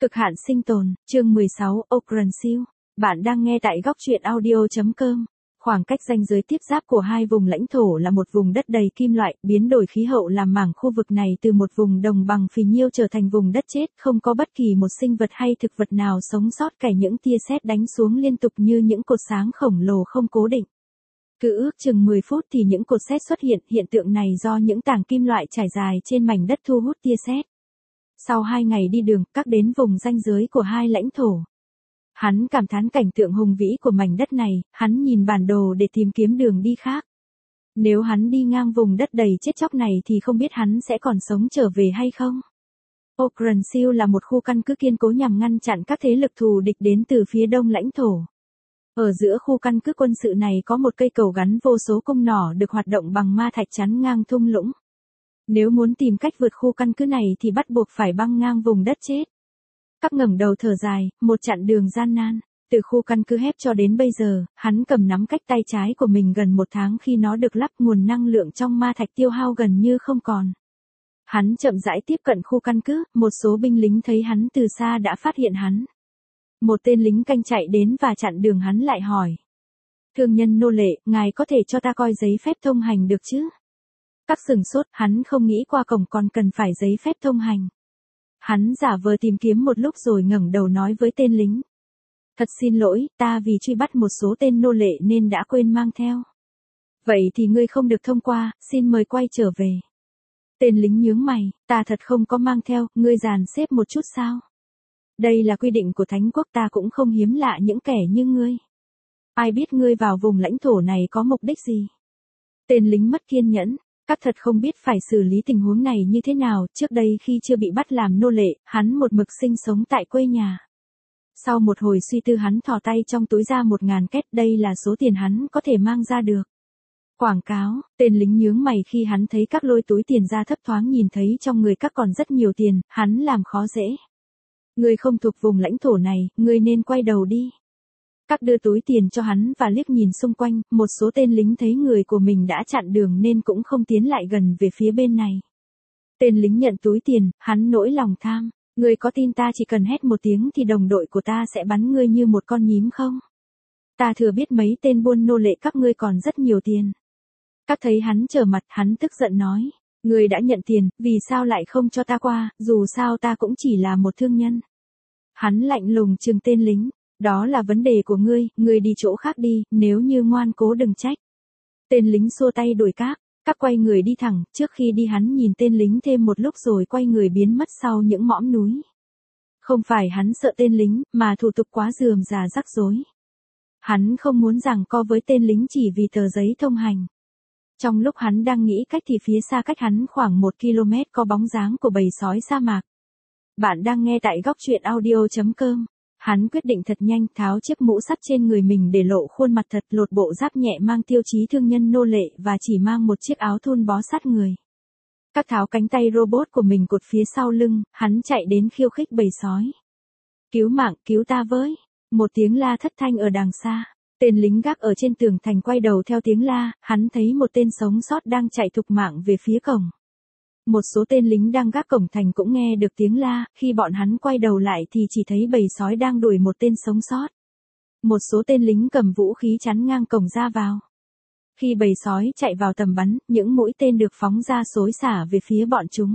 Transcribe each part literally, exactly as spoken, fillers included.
Cực hạn sinh tồn, chương mười sáu, Ocean Seal. Bạn đang nghe tại góc truyện audio chấm com. Khoảng cách ranh giới tiếp giáp của hai vùng lãnh thổ là một vùng đất đầy kim loại, biến đổi khí hậu làm mảng khu vực này từ một vùng đồng bằng phì nhiêu trở thành vùng đất chết, không có bất kỳ một sinh vật hay thực vật nào sống sót, kể những tia sét đánh xuống liên tục như những cột sáng khổng lồ không cố định. Cứ ước chừng mười phút thì những cột sét xuất hiện, hiện tượng này do những tảng kim loại trải dài trên mảnh đất thu hút tia sét. Sau hai ngày đi đường, các đến vùng ranh giới của hai lãnh thổ. Hắn cảm thán cảnh tượng hùng vĩ của mảnh đất này, hắn nhìn bản đồ để tìm kiếm đường đi khác. Nếu hắn đi ngang vùng đất đầy chết chóc này thì không biết hắn sẽ còn sống trở về hay không. Ocean Seal là một khu căn cứ kiên cố nhằm ngăn chặn các thế lực thù địch đến từ phía đông lãnh thổ. Ở giữa khu căn cứ quân sự này có một cây cầu gắn vô số cung nỏ được hoạt động bằng ma thạch chắn ngang thung lũng. Nếu muốn tìm cách vượt khu căn cứ này thì bắt buộc phải băng ngang vùng đất chết. Các ngẩng đầu thở dài, một chặng đường gian nan. Từ khu căn cứ hép cho đến bây giờ, hắn cầm nắm cách tay trái của mình gần một tháng khi nó được lắp, nguồn năng lượng trong ma thạch tiêu hao gần như không còn. Hắn chậm rãi tiếp cận khu căn cứ, một số binh lính thấy hắn từ xa đã phát hiện hắn. Một tên lính canh chạy đến và chặn đường hắn lại hỏi. Thương nhân nô lệ, ngài có thể cho ta coi giấy phép thông hành được chứ? Các sừng sốt, hắn không nghĩ qua cổng còn cần phải giấy phép thông hành. Hắn giả vờ tìm kiếm một lúc rồi ngẩng đầu nói với tên lính. Thật xin lỗi, ta vì truy bắt một số tên nô lệ nên đã quên mang theo. Vậy thì ngươi không được thông qua, xin mời quay trở về. Tên lính nhướng mày, ta thật không có mang theo, ngươi dàn xếp một chút sao? Đây là quy định của Thánh quốc, ta cũng không hiếm lạ những kẻ như ngươi. Ai biết ngươi vào vùng lãnh thổ này có mục đích gì? Tên lính mất kiên nhẫn. Các thật không biết phải xử lý tình huống này như thế nào, trước đây khi chưa bị bắt làm nô lệ, hắn một mực sinh sống tại quê nhà. Sau một hồi suy tư hắn thò tay trong túi ra một ngàn két, đây là số tiền hắn có thể mang ra được. Quảng cáo, tên lính nhướng mày khi hắn thấy các lôi túi tiền ra thấp thoáng, nhìn thấy trong người các còn rất nhiều tiền, hắn làm khó dễ. Ngươi không thuộc vùng lãnh thổ này, ngươi nên quay đầu đi. Các đưa túi tiền cho hắn và liếc nhìn xung quanh, một số tên lính thấy người của mình đã chặn đường nên cũng không tiến lại gần về phía bên này. Tên lính nhận túi tiền, hắn nỗi lòng tham, ngươi có tin ta chỉ cần hét một tiếng thì đồng đội của ta sẽ bắn ngươi như một con nhím không? Ta thừa biết mấy tên buôn nô lệ các ngươi còn rất nhiều tiền. Các thấy hắn trở mặt, hắn tức giận nói, ngươi đã nhận tiền, vì sao lại không cho ta qua, dù sao ta cũng chỉ là một thương nhân. Hắn lạnh lùng trừng tên lính. Đó là vấn đề của ngươi, ngươi đi chỗ khác đi, nếu như ngoan cố đừng trách. Tên lính xua tay đuổi các, các quay người đi thẳng, trước khi đi hắn nhìn tên lính thêm một lúc rồi quay người biến mất sau những mỏm núi. Không phải hắn sợ tên lính, mà thủ tục quá rườm rà rắc rối. Hắn không muốn giằng co với tên lính chỉ vì tờ giấy thông hành. Trong lúc hắn đang nghĩ cách thì phía xa cách hắn khoảng một ki lô mét có bóng dáng của bầy sói sa mạc. Bạn đang nghe tại góc truyện audio chấm com. Hắn quyết định thật nhanh, tháo chiếc mũ sắt trên người mình để lộ khuôn mặt thật, lột bộ giáp nhẹ mang tiêu chí thương nhân nô lệ và chỉ mang một chiếc áo thun bó sát người. Các tháo cánh tay robot của mình cột phía sau lưng, hắn chạy đến khiêu khích bầy sói. Cứu mạng, cứu ta với. Một tiếng la thất thanh ở đằng xa. Tên lính gác ở trên tường thành quay đầu theo tiếng la, hắn thấy một tên sống sót đang chạy thục mạng về phía cổng. Một số tên lính đang gác cổng thành cũng nghe được tiếng la, khi bọn hắn quay đầu lại thì chỉ thấy bầy sói đang đuổi một tên sống sót. Một số tên lính cầm vũ khí chắn ngang cổng ra vào. Khi bầy sói chạy vào tầm bắn, những mũi tên được phóng ra xối xả về phía bọn chúng.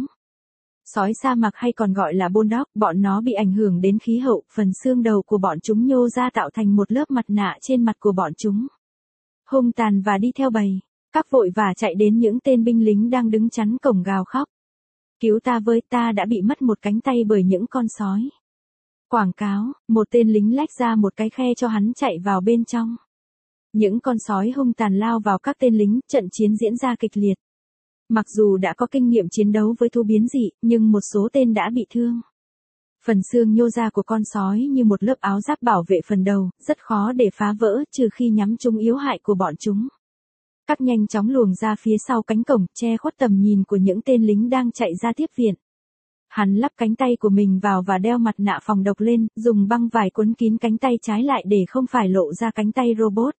Sói sa mạc hay còn gọi là bulldog, bọn nó bị ảnh hưởng đến khí hậu, phần xương đầu của bọn chúng nhô ra tạo thành một lớp mặt nạ trên mặt của bọn chúng. Hung tàn và đi theo bầy. Các vội và chạy đến những tên binh lính đang đứng chắn cổng gào khóc. Cứu ta với, ta đã bị mất một cánh tay bởi những con sói. Quảng cáo, một tên lính lách ra một cái khe cho hắn chạy vào bên trong. Những con sói hung tàn lao vào các tên lính, trận chiến diễn ra kịch liệt. Mặc dù đã có kinh nghiệm chiến đấu với thú biến dị, nhưng một số tên đã bị thương. Phần xương nhô ra của con sói như một lớp áo giáp bảo vệ phần đầu, rất khó để phá vỡ trừ khi nhắm trúng yếu hại của bọn chúng. Các nhanh chóng luồng ra phía sau cánh cổng, che khuất tầm nhìn của những tên lính đang chạy ra tiếp viện. Hắn lắp cánh tay của mình vào và đeo mặt nạ phòng độc lên, dùng băng vải quấn kín cánh tay trái lại để không phải lộ ra cánh tay robot.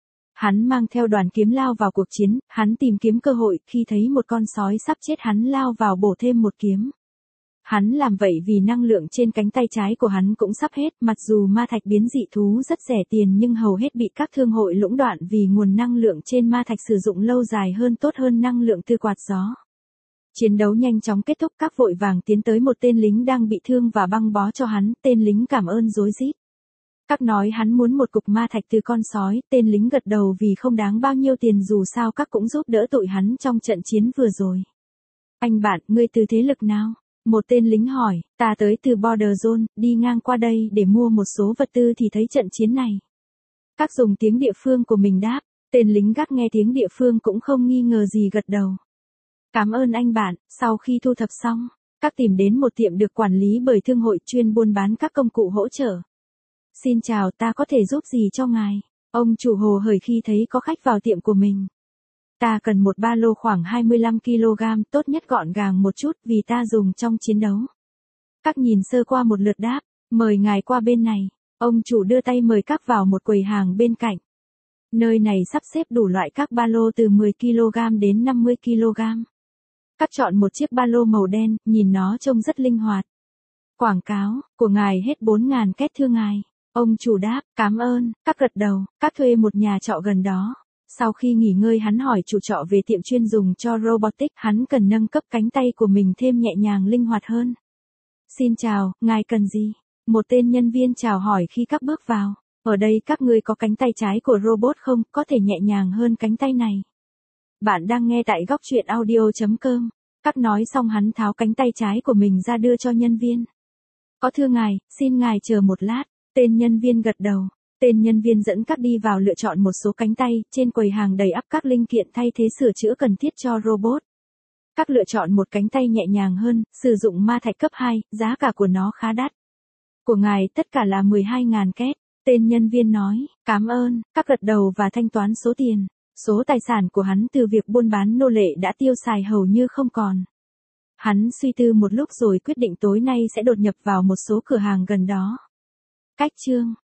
Hắn mang theo đoàn kiếm lao vào cuộc chiến, hắn tìm kiếm cơ hội, khi thấy một con sói sắp chết hắn lao vào bổ thêm một kiếm. Hắn làm vậy vì năng lượng trên cánh tay trái của hắn cũng sắp hết, mặc dù ma thạch biến dị thú rất rẻ tiền nhưng hầu hết bị các thương hội lũng đoạn vì nguồn năng lượng trên ma thạch sử dụng lâu dài hơn tốt hơn năng lượng từ quạt gió. Chiến đấu nhanh chóng kết thúc, các vội vàng tiến tới một tên lính đang bị thương và băng bó cho hắn, tên lính cảm ơn rối rít. Các nói hắn muốn một cục ma thạch từ con sói, tên lính gật đầu vì không đáng bao nhiêu tiền dù sao các cũng giúp đỡ tụi hắn trong trận chiến vừa rồi. Anh bạn, ngươi từ thế lực nào? Một tên lính hỏi, ta tới từ Border Zone, đi ngang qua đây để mua một số vật tư thì thấy trận chiến này. Các dùng tiếng địa phương của mình đáp, tên lính gác nghe tiếng địa phương cũng không nghi ngờ gì gật đầu. Cảm ơn anh bạn. Sau khi thu thập xong, các tìm đến một tiệm được quản lý bởi thương hội chuyên buôn bán các công cụ hỗ trợ. Xin chào, ta có thể giúp gì cho ngài? Ông chủ hồ hởi khi thấy có khách vào tiệm của mình. Ta cần một ba lô khoảng hai mươi lăm ki lô gam, tốt nhất gọn gàng một chút vì ta dùng trong chiến đấu. Các nhìn sơ qua một lượt đáp, mời ngài qua bên này. Ông chủ đưa tay mời các vào một quầy hàng bên cạnh. Nơi này sắp xếp đủ loại các ba lô từ mười ki lô gam đến năm mươi ki lô gam. Các chọn một chiếc ba lô màu đen, nhìn nó trông rất linh hoạt. Quảng cáo, của ngài hết bốn nghìn két thưa ngài. Ông chủ đáp, cảm ơn, các gật đầu, các thuê một nhà trọ gần đó. Sau khi nghỉ ngơi hắn hỏi chủ trọ về tiệm chuyên dùng cho robotics, hắn cần nâng cấp cánh tay của mình thêm nhẹ nhàng linh hoạt hơn. Xin chào, ngài cần gì? Một tên nhân viên chào hỏi khi các bước vào. Ở đây các ngươi có cánh tay trái của robot không, có thể nhẹ nhàng hơn cánh tay này. Bạn đang nghe tại góc truyện audio chấm com. Các nói xong hắn tháo cánh tay trái của mình ra đưa cho nhân viên. Có thưa ngài, xin ngài chờ một lát. Tên nhân viên gật đầu. Tên nhân viên dẫn các đi vào lựa chọn một số cánh tay, trên quầy hàng đầy ắp các linh kiện thay thế sửa chữa cần thiết cho robot. Các lựa chọn một cánh tay nhẹ nhàng hơn, sử dụng ma thạch cấp hai, giá cả của nó khá đắt. Của ngài tất cả là mười hai nghìn két. Tên nhân viên nói, cảm ơn, các gật đầu và thanh toán số tiền. Số tài sản của hắn từ việc buôn bán nô lệ đã tiêu xài hầu như không còn. Hắn suy tư một lúc rồi quyết định tối nay sẽ đột nhập vào một số cửa hàng gần đó. Cách chương